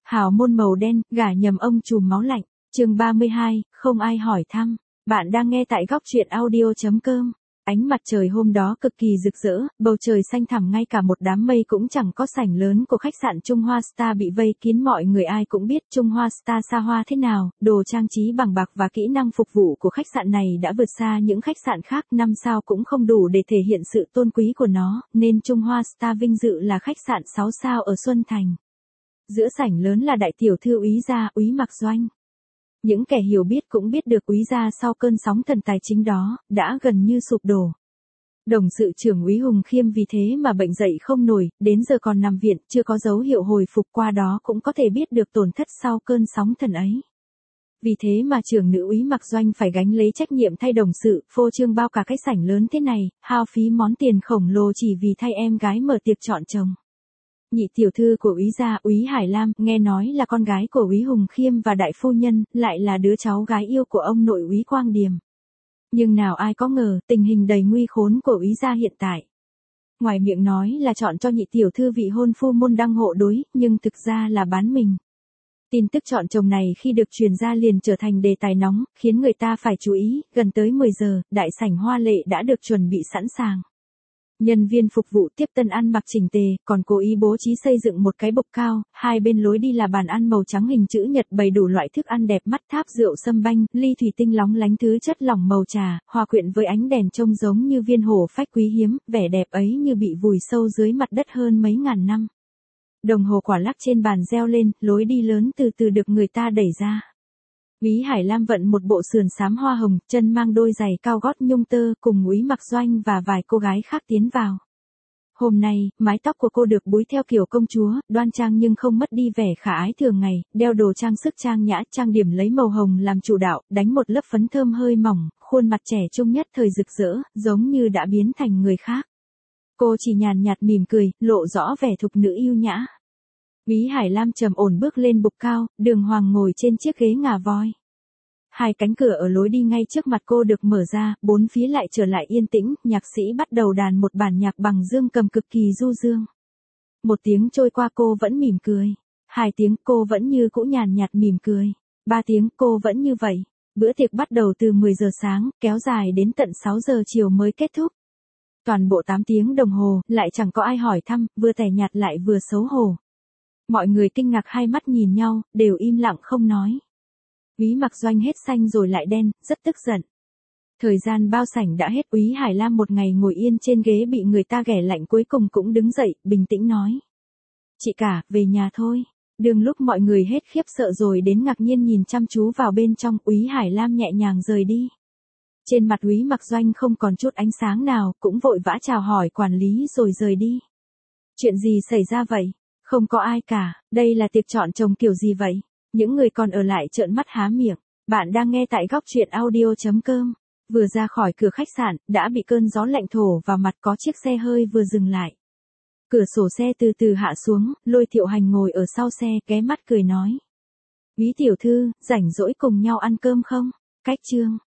Hào môn màu đen, gả nhầm ông trùm máu lạnh. Chương 32, không ai hỏi thăm. Bạn đang nghe tại góc truyện audio.com. Ánh mặt trời hôm đó cực kỳ rực rỡ, bầu trời xanh thẳm, ngay cả một đám mây cũng chẳng có. Sảnh lớn của khách sạn Trung Hoa Star bị vây kín, mọi người ai cũng biết Trung Hoa Star xa hoa thế nào, đồ trang trí bằng bạc và kỹ năng phục vụ của khách sạn này đã vượt xa những khách sạn khác, 5 sao cũng không đủ để thể hiện sự tôn quý của nó, nên Trung Hoa Star vinh dự là khách sạn 6 sao ở Xuân Thành. Giữa sảnh lớn là đại tiểu thư Úy gia, Úy Mặc Doanh. Những kẻ hiểu biết cũng biết được Úy gia sau cơn sóng thần tài chính đó, đã gần như sụp đổ. Đồng sự trưởng Úy Hùng Khiêm vì thế mà bệnh dậy không nổi, đến giờ còn nằm viện, chưa có dấu hiệu hồi phục, qua đó cũng có thể biết được tổn thất sau cơn sóng thần ấy. Vì thế mà trưởng nữ Úy Mặc Doanh phải gánh lấy trách nhiệm thay đồng sự, phô trương bao cả cái sảnh lớn thế này, hao phí món tiền khổng lồ chỉ vì thay em gái mở tiệc chọn chồng. Nhị tiểu thư của Úy gia, Úy Hải Lam, nghe nói là con gái của Úy Hùng Khiêm và đại phu nhân, lại là đứa cháu gái yêu của ông nội Úy Quang Điềm. Nhưng nào ai có ngờ, tình hình đầy nguy khốn của Úy gia hiện tại. Ngoài miệng nói là chọn cho nhị tiểu thư vị hôn phu môn đăng hộ đối, nhưng thực ra là bán mình. Tin tức chọn chồng này khi được truyền ra liền trở thành đề tài nóng, khiến người ta phải chú ý. Gần tới 10 giờ, đại sảnh hoa lệ đã được chuẩn bị sẵn sàng. Nhân viên phục vụ tiếp tân ăn mặc chỉnh tề, còn cố ý bố trí xây dựng một cái bục cao, hai bên lối đi là bàn ăn màu trắng hình chữ nhật bày đủ loại thức ăn đẹp mắt, tháp rượu sâm banh, ly thủy tinh lóng lánh thứ chất lỏng màu trà, hòa quyện với ánh đèn trông giống như viên hổ phách quý hiếm, vẻ đẹp ấy như bị vùi sâu dưới mặt đất hơn mấy ngàn năm. Đồng hồ quả lắc trên bàn reo lên, lối đi lớn từ từ được người ta đẩy ra. Úy Hải Lam vận một bộ sườn xám hoa hồng, chân mang đôi giày cao gót nhung tơ, cùng Úy Mặc Doanh và vài cô gái khác tiến vào. Hôm nay, mái tóc của cô được búi theo kiểu công chúa, đoan trang nhưng không mất đi vẻ khả ái thường ngày, đeo đồ trang sức trang nhã, trang điểm lấy màu hồng làm chủ đạo, đánh một lớp phấn thơm hơi mỏng, khuôn mặt trẻ trung nhất thời rực rỡ, giống như đã biến thành người khác. Cô chỉ nhàn nhạt mỉm cười, lộ rõ vẻ thục nữ yêu nhã. Úy Hải Lam trầm ổn bước lên bục cao, đường hoàng ngồi trên chiếc ghế ngà voi. Hai cánh cửa ở lối đi ngay trước mặt cô được mở ra, bốn phía lại trở lại yên tĩnh, nhạc sĩ bắt đầu đàn một bản nhạc bằng dương cầm cực kỳ du dương. Một tiếng trôi qua cô vẫn mỉm cười. 2 tiếng cô vẫn như cũ nhàn nhạt mỉm cười. 3 tiếng cô vẫn như vậy. Bữa tiệc bắt đầu từ 10 giờ sáng, kéo dài đến tận 6 giờ chiều mới kết thúc. Toàn bộ 8 tiếng đồng hồ, lại chẳng có ai hỏi thăm, vừa tẻ nhạt lại vừa xấu hổ. Mọi người kinh ngạc hai mắt nhìn nhau, đều im lặng không nói. Úy Mặc Doanh hết xanh rồi lại đen, rất tức giận. Thời gian bao sảnh đã hết, Úy Hải Lam một ngày ngồi yên trên ghế bị người ta ghẻ lạnh cuối cùng cũng đứng dậy, bình tĩnh nói. Chị cả, về nhà thôi. Đường lúc mọi người hết khiếp sợ rồi đến ngạc nhiên nhìn chăm chú vào bên trong, Úy Hải Lam nhẹ nhàng rời đi. Trên mặt Úy Mặc Doanh không còn chút ánh sáng nào, cũng vội vã chào hỏi quản lý rồi rời đi. Chuyện gì xảy ra vậy? Không có ai cả, đây là tiệc chọn chồng kiểu gì vậy? Những người còn ở lại trợn mắt há miệng. Bạn đang nghe tại góc truyện audio.com. Vừa ra khỏi cửa khách sạn, đã bị cơn gió lạnh thổi vào mặt, có chiếc xe hơi vừa dừng lại. Cửa sổ xe từ từ hạ xuống, Lôi Thiệu Hành ngồi ở sau xe, ghé mắt cười nói. Úy tiểu thư, rảnh rỗi cùng nhau ăn cơm không? Cách chương.